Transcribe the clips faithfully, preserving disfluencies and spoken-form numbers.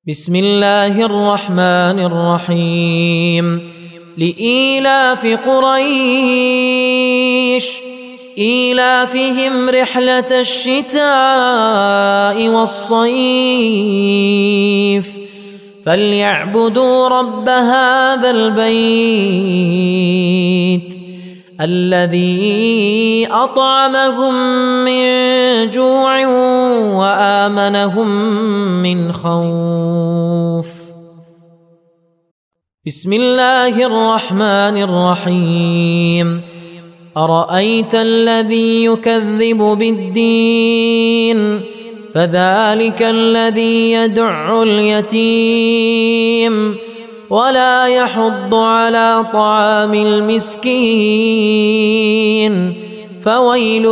بسم الله الرحمن الرحيم لإيلاف قريش إيلافهم رحلة الشتاء والصيف فليعبدوا رب هذا البيت الذي أطعمهم من جوع وآمنهم من خوف. بسم الله الرحمن الرحيم أرأيت الذي يكذب بالدين فذلك الذي يدع اليتيم ولا يحض على طعام المسكين فويل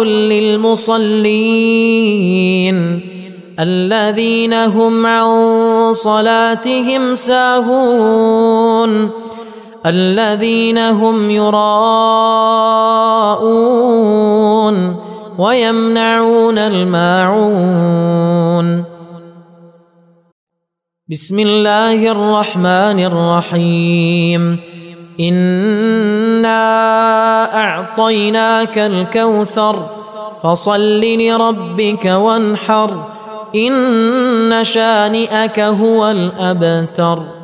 للمصلين الذين هم عن صلاتهم ساهون الذين هم يراءون ويمنعون الماعون. بسم الله الرحمن الرحيم إنا أعطيناك الكوثر فصل لربك وانحر إن شانئك هو الأبتر.